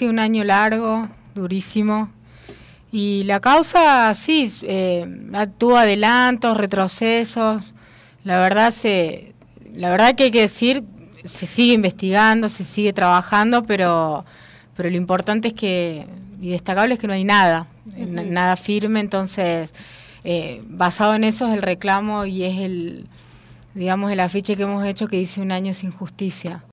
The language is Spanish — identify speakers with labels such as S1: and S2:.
S1: sido un año largo, durísimo. Y la causa, sí, tuvo adelantos, retrocesos. La verdad que hay que decir, se sigue investigando, se sigue trabajando, pero lo importante es que, y destacable es que no hay nada, nada firme. Entonces, basado en eso es el reclamo y es el afiche que hemos hecho que dice 1 año sin justicia.